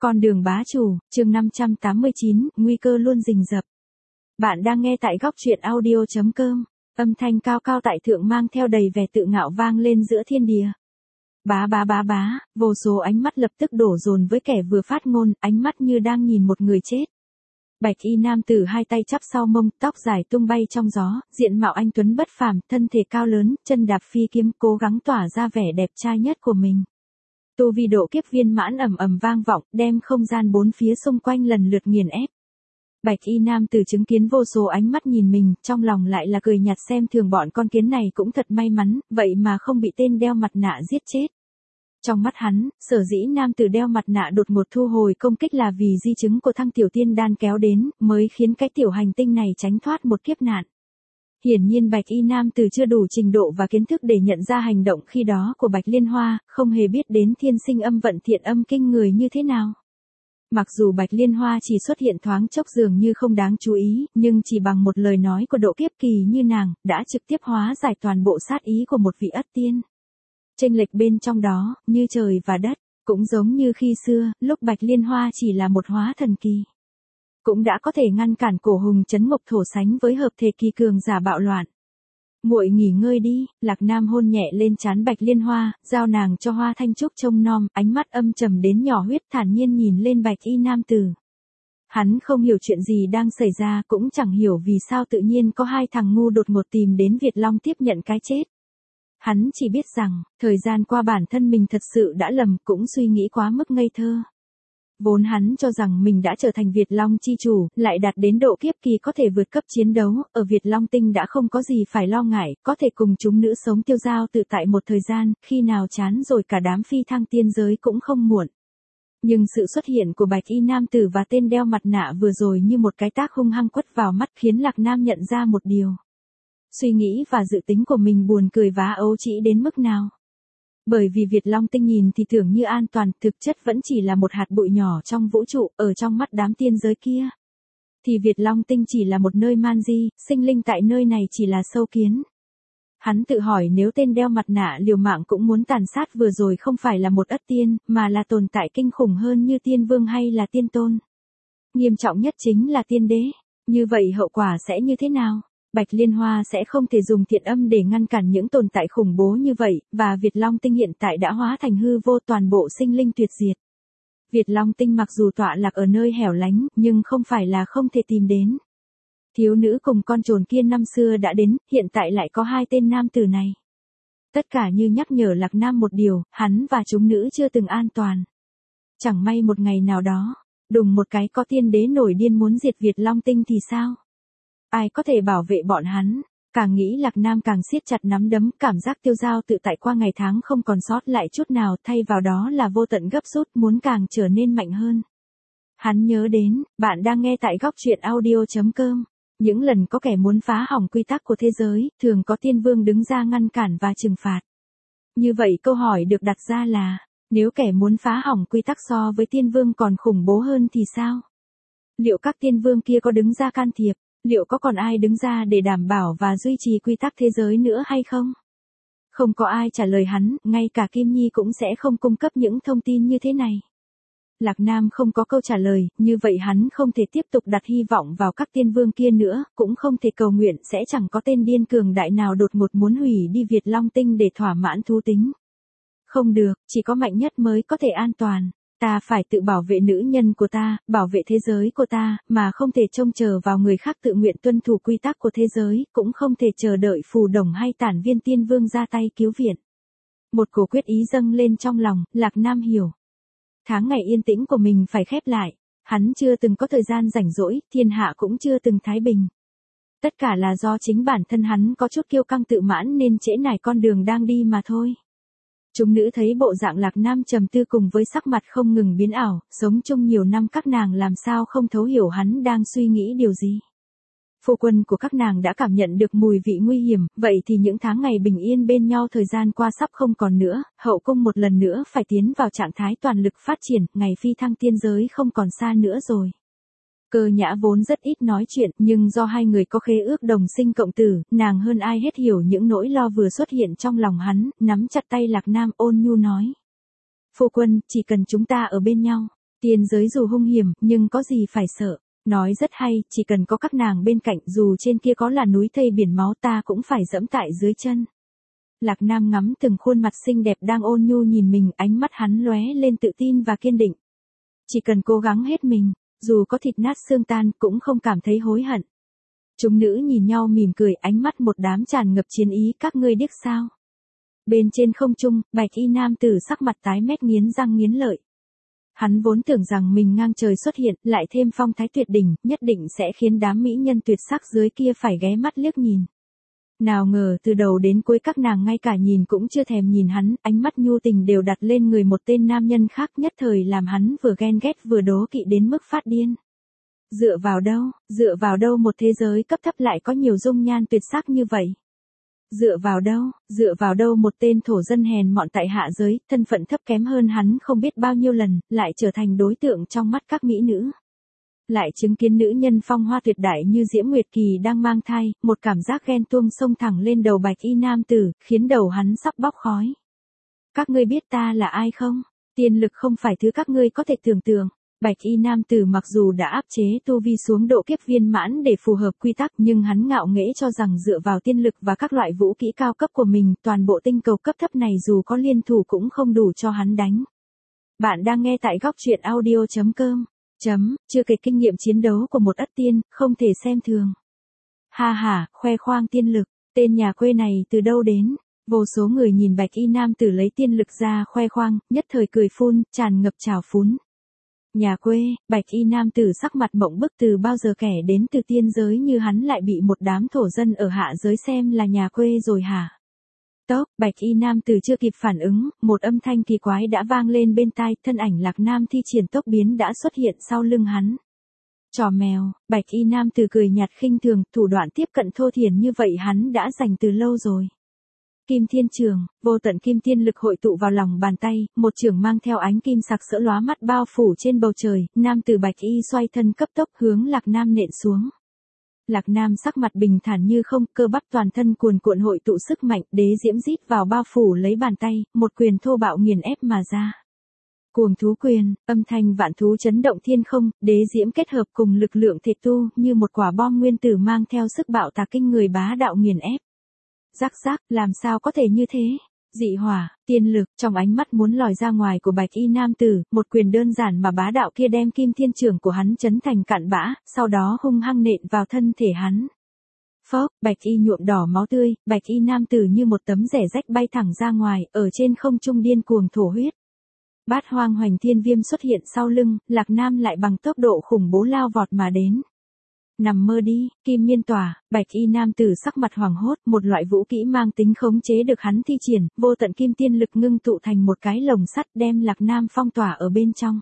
Con đường bá chủ, chương 589, nguy cơ luôn rình rập. Bạn đang nghe tại góc truyện audio.com. Âm thanh cao cao tại thượng mang theo đầy vẻ tự ngạo vang lên giữa thiên địa. Bá bá bá bá, vô số ánh mắt lập tức đổ dồn với kẻ vừa phát ngôn, ánh mắt như đang nhìn một người chết. Bạch y nam tử hai tay chắp sau mông, tóc dài tung bay trong gió, diện mạo anh tuấn bất phàm, thân thể cao lớn, chân đạp phi kiếm, cố gắng tỏa ra vẻ đẹp trai nhất của mình. Tu vi độ kiếp viên mãn ầm ầm vang vọng, đem không gian bốn phía xung quanh lần lượt nghiền ép. Bạch y nam tử chứng kiến vô số ánh mắt nhìn mình, trong lòng lại là cười nhạt xem thường bọn con kiến này cũng thật may mắn, vậy mà không bị tên đeo mặt nạ giết chết. Trong mắt hắn, sở dĩ nam tử đeo mặt nạ đột ngột thu hồi công kích là vì di chứng của thăng tiểu tiên đan kéo đến, mới khiến cái tiểu hành tinh này tránh thoát một kiếp nạn. Hiển nhiên Bạch y nam tử chưa đủ trình độ và kiến thức để nhận ra hành động khi đó của Bạch Liên Hoa, không hề biết đến thiên sinh âm vận thiện âm kinh người như thế nào. Mặc dù Bạch Liên Hoa chỉ xuất hiện thoáng chốc dường như không đáng chú ý, nhưng chỉ bằng một lời nói của độ kiếp kỳ như nàng, đã trực tiếp hóa giải toàn bộ sát ý của một vị ất tiên. Chênh lệch bên trong đó, như trời và đất, cũng giống như khi xưa, lúc Bạch Liên Hoa chỉ là một hóa thần kỳ. Cũng đã có thể ngăn cản cổ hùng chấn ngục thổ sánh với hợp thể kỳ cường giả bạo loạn. Muội nghỉ ngơi đi, Lạc Nam hôn nhẹ lên trán Bạch Liên Hoa, giao nàng cho Hoa Thanh Trúc trông nom, ánh mắt âm trầm đến nhỏ huyết thản nhiên nhìn lên Bạch y nam tử. Hắn không hiểu chuyện gì đang xảy ra, cũng chẳng hiểu vì sao tự nhiên có hai thằng ngu đột ngột tìm đến Việt Long tiếp nhận cái chết. Hắn chỉ biết rằng, thời gian qua bản thân mình thật sự đã lầm, cũng suy nghĩ quá mức ngây thơ. Vốn hắn cho rằng mình đã trở thành Việt Long chi chủ, lại đạt đến độ kiếp kỳ có thể vượt cấp chiến đấu, ở Việt Long tinh đã không có gì phải lo ngại, có thể cùng chúng nữ sống tiêu dao tự tại một thời gian, khi nào chán rồi cả đám phi thăng tiên giới cũng không muộn. Nhưng sự xuất hiện của Bạch y nam tử và tên đeo mặt nạ vừa rồi như một cái tác hung hăng quất vào mắt khiến Lạc Nam nhận ra một điều. Suy nghĩ và dự tính của mình buồn cười vá ấu trĩ đến mức nào. Bởi vì Việt Long tinh nhìn thì tưởng như an toàn, thực chất vẫn chỉ là một hạt bụi nhỏ trong vũ trụ, ở trong mắt đám tiên giới kia. Thì Việt Long tinh chỉ là một nơi man di, sinh linh tại nơi này chỉ là sâu kiến. Hắn tự hỏi nếu tên đeo mặt nạ liều mạng cũng muốn tàn sát vừa rồi không phải là một ất tiên, mà là tồn tại kinh khủng hơn như tiên vương hay là tiên tôn. Nghiêm trọng nhất chính là tiên đế. Như vậy hậu quả sẽ như thế nào? Bạch Liên Hoa sẽ không thể dùng thiện âm để ngăn cản những tồn tại khủng bố như vậy, và Việt Long tinh hiện tại đã hóa thành hư vô, toàn bộ sinh linh tuyệt diệt. Việt Long tinh mặc dù tọa lạc ở nơi hẻo lánh, nhưng không phải là không thể tìm đến. Thiếu nữ cùng con trồn kia năm xưa đã đến, hiện tại lại có hai tên nam tử này. Tất cả như nhắc nhở Lạc Nam một điều, hắn và chúng nữ chưa từng an toàn. Chẳng may một ngày nào đó, đùng một cái có tiên đế nổi điên muốn diệt Việt Long tinh thì sao? Ai có thể bảo vệ bọn hắn? Càng nghĩ Lạc Nam càng siết chặt nắm đấm, cảm giác tiêu dao tự tại qua ngày tháng không còn sót lại chút nào, thay vào đó là vô tận gấp rút, muốn càng trở nên mạnh hơn. Hắn nhớ đến, bạn đang nghe tại góc truyện audio.com. Những lần có kẻ muốn phá hỏng quy tắc của thế giới, thường có tiên vương đứng ra ngăn cản và trừng phạt. Như vậy câu hỏi được đặt ra là, nếu kẻ muốn phá hỏng quy tắc so với tiên vương còn khủng bố hơn thì sao? Liệu các tiên vương kia có đứng ra can thiệp? Liệu có còn ai đứng ra để đảm bảo và duy trì quy tắc thế giới nữa hay không? Không có ai trả lời hắn, ngay cả Kim Nhi cũng sẽ không cung cấp những thông tin như thế này. Lạc Nam không có câu trả lời, như vậy hắn không thể tiếp tục đặt hy vọng vào các tiên vương kia nữa, cũng không thể cầu nguyện sẽ chẳng có tên điên cường đại nào đột ngột muốn hủy đi Việt Long tinh để thỏa mãn thú tính. Không được, chỉ có mạnh nhất mới có thể an toàn. Ta phải tự bảo vệ nữ nhân của ta, bảo vệ thế giới của ta, mà không thể trông chờ vào người khác tự nguyện tuân thủ quy tắc của thế giới, cũng không thể chờ đợi phù đồng hay tản viên tiên vương ra tay cứu viện. Một cổ quyết ý dâng lên trong lòng, Lạc Nam hiểu. Tháng ngày yên tĩnh của mình phải khép lại, hắn chưa từng có thời gian rảnh rỗi, thiên hạ cũng chưa từng thái bình. Tất cả là do chính bản thân hắn có chút kiêu căng tự mãn nên trễ nải con đường đang đi mà thôi. Chúng nữ thấy bộ dạng Lạc Nam trầm tư cùng với sắc mặt không ngừng biến ảo, sống chung nhiều năm các nàng làm sao không thấu hiểu hắn đang suy nghĩ điều gì. Phu quân của các nàng đã cảm nhận được mùi vị nguy hiểm, vậy thì những tháng ngày bình yên bên nhau thời gian qua sắp không còn nữa, hậu cung một lần nữa phải tiến vào trạng thái toàn lực phát triển, ngày phi thăng tiên giới không còn xa nữa rồi. Cơ Nhã vốn rất ít nói chuyện, nhưng do hai người có khế ước đồng sinh cộng tử, nàng hơn ai hết hiểu những nỗi lo vừa xuất hiện trong lòng hắn, nắm chặt tay Lạc Nam ôn nhu nói. Phu quân, chỉ cần chúng ta ở bên nhau, Tiên giới dù hung hiểm, nhưng có gì phải sợ. Nói rất hay, chỉ cần có các nàng bên cạnh, dù trên kia có là núi thây biển máu ta cũng phải dẫm tại dưới chân. Lạc Nam ngắm từng khuôn mặt xinh đẹp đang ôn nhu nhìn mình, ánh mắt hắn lóe lên tự tin và kiên định. Chỉ cần cố gắng hết mình, dù có thịt nát xương tan cũng không cảm thấy hối hận. Chúng nữ nhìn nhau mỉm cười, ánh mắt một đám tràn ngập chiến ý, các ngươi điếc sao? Bên trên không trung, bạch y nam tử sắc mặt tái mét nghiến răng nghiến lợi. Hắn vốn tưởng rằng mình ngang trời xuất hiện, lại thêm phong thái tuyệt đỉnh, nhất định sẽ khiến đám mỹ nhân tuyệt sắc dưới kia phải ghé mắt liếc nhìn. Nào ngờ từ đầu đến cuối các nàng ngay cả nhìn cũng chưa thèm nhìn hắn, ánh mắt nhu tình đều đặt lên người một tên nam nhân khác, nhất thời làm hắn vừa ghen ghét vừa đố kỵ đến mức phát điên. Dựa vào đâu một thế giới cấp thấp lại có nhiều dung nhan tuyệt sắc như vậy? Dựa vào đâu một tên thổ dân hèn mọn tại hạ giới, thân phận thấp kém hơn hắn không biết bao nhiêu lần, lại trở thành đối tượng trong mắt các mỹ nữ. Lại chứng kiến nữ nhân phong hoa tuyệt đại như Diễm Nguyệt Kỳ đang mang thai, một cảm giác ghen tuông xông thẳng lên đầu bạch y nam tử, khiến đầu hắn sắp bốc khói. Các ngươi biết ta là ai không? Tiên lực không phải thứ các ngươi có thể tưởng tượng. Bạch y nam tử mặc dù đã áp chế tu vi xuống độ kiếp viên mãn để phù hợp quy tắc, nhưng hắn ngạo nghễ cho rằng dựa vào tiên lực và các loại vũ kỹ cao cấp của mình, toàn bộ tinh cầu cấp thấp này dù có liên thủ cũng không đủ cho hắn đánh. Bạn đang nghe tại góc truyện audio.com. Chưa kể kinh nghiệm chiến đấu của một ất tiên, không thể xem thường. Ha ha, khoe khoang tiên lực, tên nhà quê này từ đâu đến? Vô số người nhìn bạch y nam tử lấy tiên lực ra khoe khoang, nhất thời cười phun, tràn ngập trào phúng. Nhà quê, bạch y nam tử sắc mặt mộng bức, từ bao giờ kẻ đến từ tiên giới như hắn lại bị một đám thổ dân ở hạ giới xem là nhà quê rồi hả? Bạch y nam tử chưa kịp phản ứng, một âm thanh kỳ quái đã vang lên bên tai, thân ảnh Lạc Nam thi triển tốc biến đã xuất hiện sau lưng hắn. Trò mèo, bạch y nam tử cười nhạt khinh thường, thủ đoạn tiếp cận thô thiển như vậy hắn đã dành từ lâu rồi. Kim Thiên Trường, vô tận kim thiên lực hội tụ vào lòng bàn tay, một trường mang theo ánh kim sặc sỡ lóa mắt bao phủ trên bầu trời, nam tử bạch y xoay thân cấp tốc hướng Lạc Nam nện xuống. Lạc Nam sắc mặt bình thản như không, cơ bắp toàn thân cuồn cuộn hội tụ sức mạnh, đế diễm rít vào bao phủ lấy bàn tay, một quyền thô bạo nghiền ép mà ra. Cuồng thú quyền, âm thanh vạn thú chấn động thiên không, đế diễm kết hợp cùng lực lượng thể tu, như một quả bom nguyên tử mang theo sức bạo tạc kinh người bá đạo nghiền ép. Rắc rắc, làm sao có thể như thế? Dị hỏa, tiên lực, trong ánh mắt muốn lòi ra ngoài của bạch y nam tử, một quyền đơn giản mà bá đạo kia đem kim thiên trường của hắn chấn thành cạn bã, sau đó hung hăng nện vào thân thể hắn. Phốc, bạch y nhuộm đỏ máu tươi, bạch y nam tử như một tấm rẻ rách bay thẳng ra ngoài, ở trên không trung điên cuồng thổ huyết. Bát hoang hoành thiên viêm xuất hiện sau lưng, Lạc Nam lại bằng tốc độ khủng bố lao vọt mà đến. Nằm mơ đi, kim miên tỏa, bạch y nam tử sắc mặt hoảng hốt, một loại vũ kỹ mang tính khống chế được hắn thi triển, vô tận kim tiên lực ngưng tụ thành một cái lồng sắt đem Lạc Nam phong tỏa ở bên trong.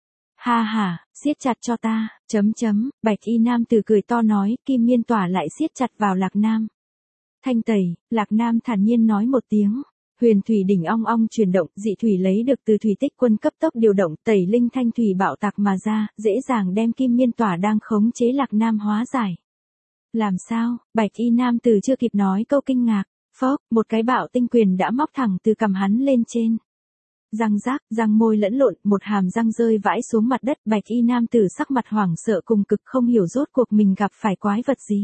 Ha ha, siết chặt cho ta, bạch y nam tử cười to nói, kim miên tỏa lại siết chặt vào Lạc Nam. Thanh tẩy, Lạc Nam thản nhiên nói một tiếng. Huyền thủy đỉnh ong ong chuyển động, dị thủy lấy được từ thủy tích quân cấp tốc điều động, tẩy linh thanh thủy bạo tạc mà ra, dễ dàng đem kim miên tỏa đang khống chế Lạc Nam hóa giải. Làm sao? Bạch y nam tử chưa kịp nói câu kinh ngạc, phốc, một cái bạo tinh quyền đã móc thẳng từ cằm hắn lên trên. Răng rác, răng môi lẫn lộn, một hàm răng rơi vãi xuống mặt đất, bạch y nam tử sắc mặt hoảng sợ cùng cực, không hiểu rốt cuộc mình gặp phải quái vật gì.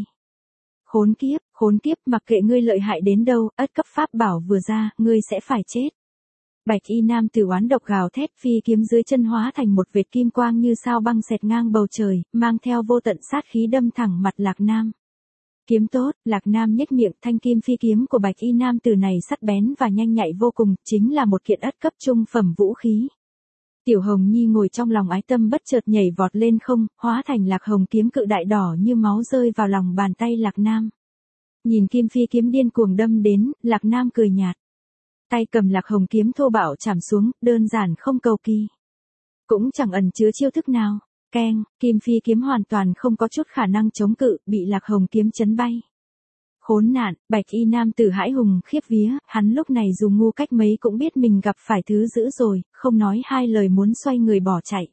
Khốn kiếp, mặc kệ ngươi lợi hại đến đâu, ất cấp pháp bảo vừa ra, ngươi sẽ phải chết. Bạch y nam tử oán độc gào thét, phi kiếm dưới chân hóa thành một vệt kim quang như sao băng xẹt ngang bầu trời, mang theo vô tận sát khí đâm thẳng mặt Lạc Nam. Kiếm tốt, Lạc Nam nhếch miệng, thanh kim phi kiếm của bạch y nam tử này sắc bén và nhanh nhạy vô cùng, chính là một kiện ất cấp trung phẩm vũ khí. Tiểu Hồng Nhi ngồi trong lòng ái tâm bất chợt nhảy vọt lên không, hóa thành Lạc Hồng kiếm cự đại đỏ như máu rơi vào lòng bàn tay Lạc Nam. Nhìn kim phi kiếm điên cuồng đâm đến, Lạc Nam cười nhạt. Tay cầm Lạc Hồng kiếm thô bạo chạm xuống, đơn giản không cầu kỳ. Cũng chẳng ẩn chứa chiêu thức nào. Keng, kim phi kiếm hoàn toàn không có chút khả năng chống cự, bị Lạc Hồng kiếm chấn bay. Khốn nạn, bạch y nam tử hãi hùng khiếp vía, hắn lúc này dù ngu cách mấy cũng biết mình gặp phải thứ dữ rồi, không nói hai lời muốn xoay người bỏ chạy.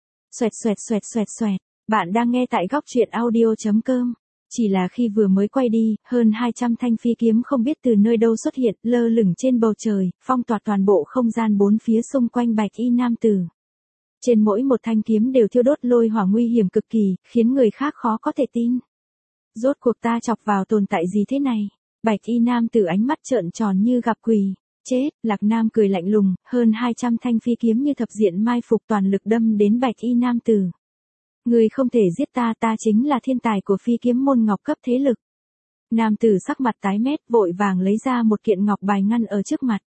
Xoẹt. Bạn đang nghe tại góc truyện audio.com. Chỉ là khi vừa mới quay đi, hơn 200 thanh phi kiếm không biết từ nơi đâu xuất hiện, lơ lửng trên bầu trời, phong tỏa toàn bộ không gian bốn phía xung quanh bạch y nam tử. Trên mỗi một thanh kiếm đều thiêu đốt lôi hỏa nguy hiểm cực kỳ, khiến người khác khó có thể tin. Rốt cuộc ta chọc vào tồn tại gì thế này? Bạch y nam tử ánh mắt trợn tròn như gặp quỷ. Chết, Lạc Nam cười lạnh lùng, hơn 200 thanh phi kiếm như thập diện mai phục toàn lực đâm đến bạch y nam tử. Người không thể giết ta, ta chính là thiên tài của phi kiếm môn ngọc cấp thế lực. Nam tử sắc mặt tái mét vội vàng lấy ra một kiện ngọc bài ngăn ở trước mặt.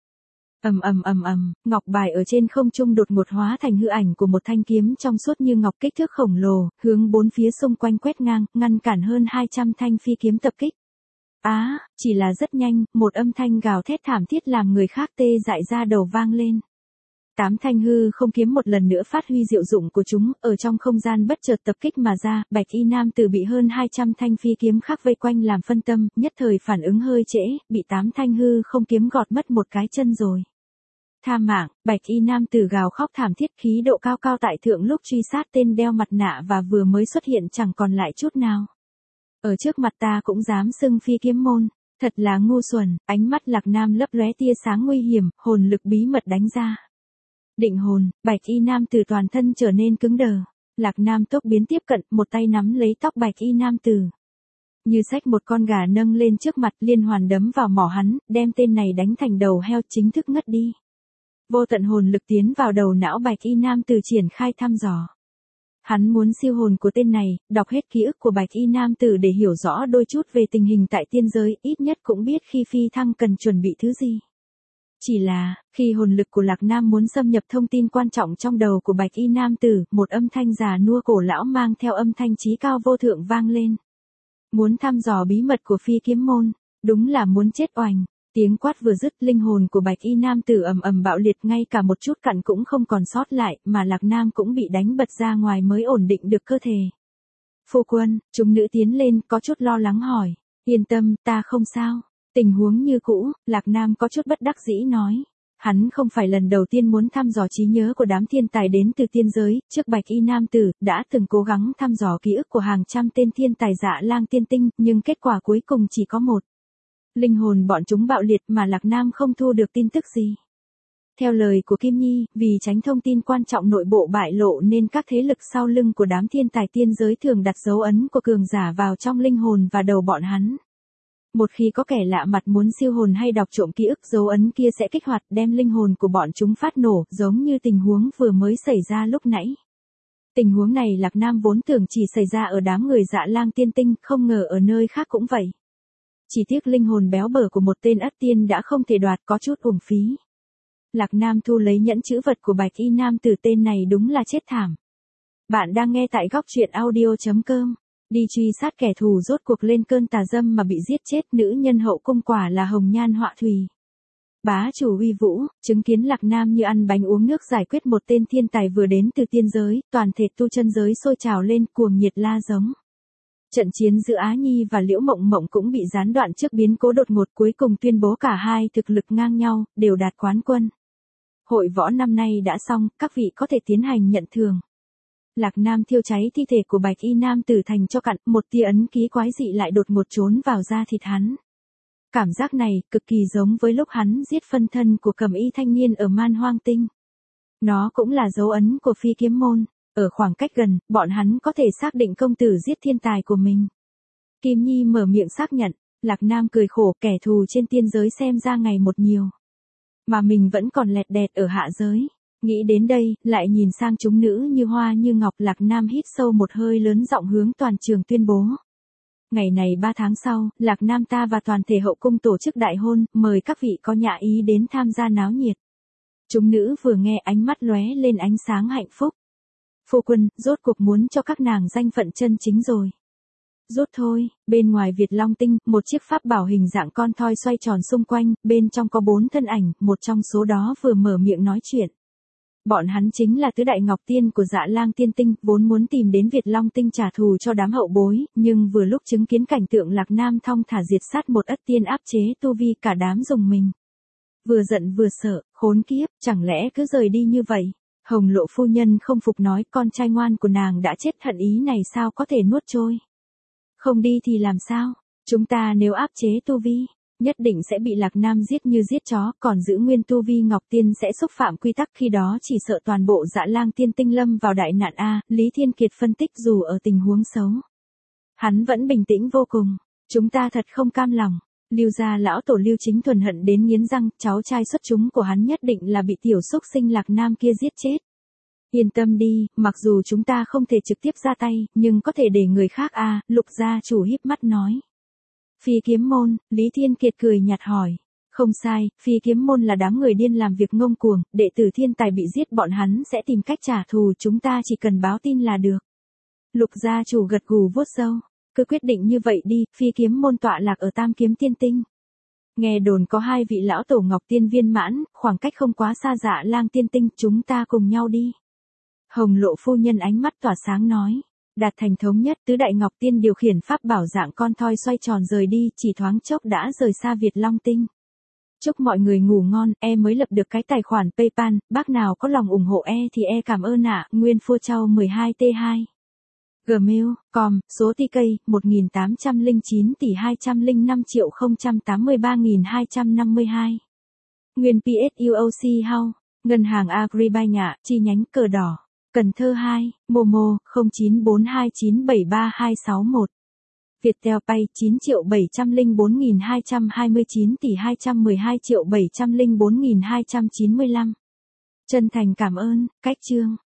Ngọc bài ở trên không trung đột ngột hóa thành hư ảnh của một thanh kiếm trong suốt như ngọc kích thước khổng lồ, hướng bốn phía xung quanh quét ngang, ngăn cản hơn 200 thanh phi kiếm tập kích. Chỉ là rất nhanh, một âm thanh gào thét thảm thiết làm người khác tê dại ra đầu vang lên. 8 thanh hư không kiếm một lần nữa phát huy diệu dụng của chúng, ở trong không gian bất chợt tập kích mà ra, bạch y nam tử bị hơn 200 thanh phi kiếm khác vây quanh làm phân tâm, nhất thời phản ứng hơi trễ, bị 8 thanh hư không kiếm gọt mất một cái chân rồi. Tha mạng, bạch y nam tử gào khóc thảm thiết, khí độ cao cao tại thượng lúc truy sát tên đeo mặt nạ và vừa mới xuất hiện chẳng còn lại chút nào. Ở trước mặt ta cũng dám xưng phi kiếm môn, thật là ngu xuẩn. Ánh mắt Lạc Nam lấp lóe tia sáng nguy hiểm, hồn lực bí mật đánh ra. Định hồn, bạch y nam tử toàn thân trở nên cứng đờ. Lạc Nam tốc biến tiếp cận, một tay nắm lấy tóc bạch y nam tử. Như xách một con gà nâng lên trước mặt, liên hoàn đấm vào mỏ hắn, đem tên này đánh thành đầu heo, chính thức ngất đi. Vô tận hồn lực tiến vào đầu não bạch y nam tử triển khai thăm dò. Hắn muốn siêu hồn của tên này, đọc hết ký ức của bạch y nam tử để hiểu rõ đôi chút về tình hình tại tiên giới, ít nhất cũng biết khi phi thăng cần chuẩn bị thứ gì. Chỉ là, khi hồn lực của Lạc Nam muốn xâm nhập thông tin quan trọng trong đầu của bạch y nam tử, một âm thanh già nua cổ lão mang theo âm thanh chí cao vô thượng vang lên. Muốn thăm dò bí mật của phi kiếm môn, đúng là muốn chết oành. Tiếng quát vừa dứt, linh hồn của bạch y nam tử ầm ầm bạo liệt, ngay cả một chút cặn cũng không còn sót lại, mà Lạc Nam cũng bị đánh bật ra ngoài mới ổn định được cơ thể. Phu quân, chúng nữ tiến lên, có chút lo lắng hỏi. Yên tâm, ta không sao. Tình huống như cũ, Lạc Nam có chút bất đắc dĩ nói. Hắn không phải lần đầu tiên muốn thăm dò trí nhớ của đám thiên tài đến từ tiên giới, trước bạch y nam tử, đã từng cố gắng thăm dò ký ức của hàng trăm tên thiên tài Dạ Lang tiên tinh, nhưng kết quả cuối cùng chỉ có một. Linh hồn bọn chúng bạo liệt mà Lạc Nam không thu được tin tức gì. Theo lời của Kim Nhi, vì tránh thông tin quan trọng nội bộ bại lộ nên các thế lực sau lưng của đám thiên tài tiên giới thường đặt dấu ấn của cường giả vào trong linh hồn và đầu bọn hắn. Một khi có kẻ lạ mặt muốn siêu hồn hay đọc trộm ký ức, dấu ấn kia sẽ kích hoạt đem linh hồn của bọn chúng phát nổ, giống như tình huống vừa mới xảy ra lúc nãy. Tình huống này Lạc Nam vốn tưởng chỉ xảy ra ở đám người Dạ Lang tiên tinh, không ngờ ở nơi khác cũng vậy. Chỉ tiếc linh hồn béo bở của một tên ất tiên đã không thể đoạt, có chút uổng phí. Lạc Nam thu lấy nhẫn chữ vật của bạch y nam tử, tên này đúng là chết thảm. Bạn đang nghe tại góc truyện audio.com. Đi truy sát kẻ thù rốt cuộc lên cơn tà dâm mà bị giết chết, nữ nhân hậu cung quả là hồng nhan họa thủy. Bá chủ uy vũ, chứng kiến Lạc Nam như ăn bánh uống nước giải quyết một tên thiên tài vừa đến từ tiên giới, toàn thể tu chân giới sôi trào lên cuồng nhiệt la giống. Trận chiến giữa Á Nhi và Liễu Mộng Mộng cũng bị gián đoạn trước biến cố đột ngột, cuối cùng tuyên bố cả hai thực lực ngang nhau, đều đạt quán quân. Hội võ năm nay đã xong, các vị có thể tiến hành nhận thưởng. Lạc Nam thiêu cháy thi thể của bạch y nam tử thành cho cặn, một tia ấn ký quái dị lại đột ngột trốn vào da thịt hắn. Cảm giác này cực kỳ giống với lúc hắn giết phân thân của Cầm Y thanh niên ở Man Hoang Tinh. Nó cũng là dấu ấn của phi kiếm môn. Ở khoảng cách gần, bọn hắn có thể xác định công tử giết thiên tài của mình. Kim Nhi mở miệng xác nhận, Lạc Nam cười khổ, kẻ thù trên tiên giới xem ra ngày một nhiều. Mà mình vẫn còn lẹt đẹt ở hạ giới. Nghĩ đến đây, lại nhìn sang chúng nữ như hoa như ngọc, Lạc Nam hít sâu một hơi lớn, giọng hướng toàn trường tuyên bố. Ngày này 3 tháng sau, Lạc Nam ta và toàn thể hậu cung tổ chức đại hôn, mời các vị có nhã ý đến tham gia náo nhiệt. Chúng nữ vừa nghe ánh mắt lóe lên ánh sáng hạnh phúc. Phu quân, rốt cuộc muốn cho các nàng danh phận chân chính rồi. Rốt thôi, bên ngoài Việt Long Tinh, một chiếc pháp bảo hình dạng con thoi xoay tròn xung quanh, bên trong có 4 thân ảnh, một trong số đó vừa mở miệng nói chuyện. Bọn hắn chính là tứ đại ngọc tiên của Dạ Lang tiên tinh, vốn muốn tìm đến Việt Long Tinh trả thù cho đám hậu bối, nhưng vừa lúc chứng kiến cảnh tượng Lạc Nam thong thả diệt sát một ất tiên áp chế tu vi, cả đám dùng mình. Vừa giận vừa sợ, khốn kiếp, chẳng lẽ cứ rời đi như vậy? Hồng Lộ phu nhân không phục nói, con trai ngoan của nàng đã chết, hận ý này sao có thể nuốt trôi? Không đi thì làm sao? Chúng ta nếu áp chế tu vi, nhất định sẽ bị Lạc Nam giết như giết chó, còn giữ nguyên tu vi Ngọc Tiên sẽ xúc phạm quy tắc, khi đó chỉ sợ toàn bộ Dạ Lang Tiên Tinh lâm vào đại nạn a. Lý Thiên Kiệt phân tích dù ở tình huống xấu, hắn vẫn bình tĩnh vô cùng. Chúng ta thật không cam lòng. Lưu gia lão tổ Lưu Chính Thuần hận đến nghiến răng, cháu trai xuất chúng của hắn nhất định là bị tiểu xúc sinh Lạc Nam kia giết chết. Yên tâm đi, mặc dù chúng ta không thể trực tiếp ra tay, nhưng có thể để người khác a. Lục gia chủ híp mắt nói. Phi Kiếm môn, Lý Thiên Kiệt cười nhạt hỏi. Không sai, Phi Kiếm môn là đám người điên làm việc ngông cuồng, đệ tử thiên tài bị giết bọn hắn sẽ tìm cách trả thù, chúng ta chỉ cần báo tin là được. Lục gia chủ gật gù vuốt râu. Cứ quyết định như vậy đi, Phi Kiếm môn tọa lạc ở Tam Kiếm Tiên Tinh. Nghe đồn có 2 vị lão tổ Ngọc Tiên viên mãn, khoảng cách không quá xa Dạ Lang Tiên Tinh, chúng ta cùng nhau đi. Hồng Lộ phu nhân ánh mắt tỏa sáng nói. Đạt thành thống nhất, tứ đại Ngọc Tiên điều khiển pháp bảo dạng con thoi xoay tròn rời đi, chỉ thoáng chốc đã rời xa Việt Long Tinh. Chúc mọi người ngủ ngon, mới lập được cái tài khoản PayPal, bác nào có lòng ủng hộ thì cảm ơn ạ. Nguyên Phua Châu 12T2 Gmail.com, số TK, 1809 tỷ 205.083.252. Nguyên PSUOC House, Ngân hàng Agribank, chi nhánh Cờ Đỏ, Cần Thơ 2, Momo, 0942973261. Viettel Pay, 9.704.229 tỷ 212.704.295. Chân thành cảm ơn, cách chương.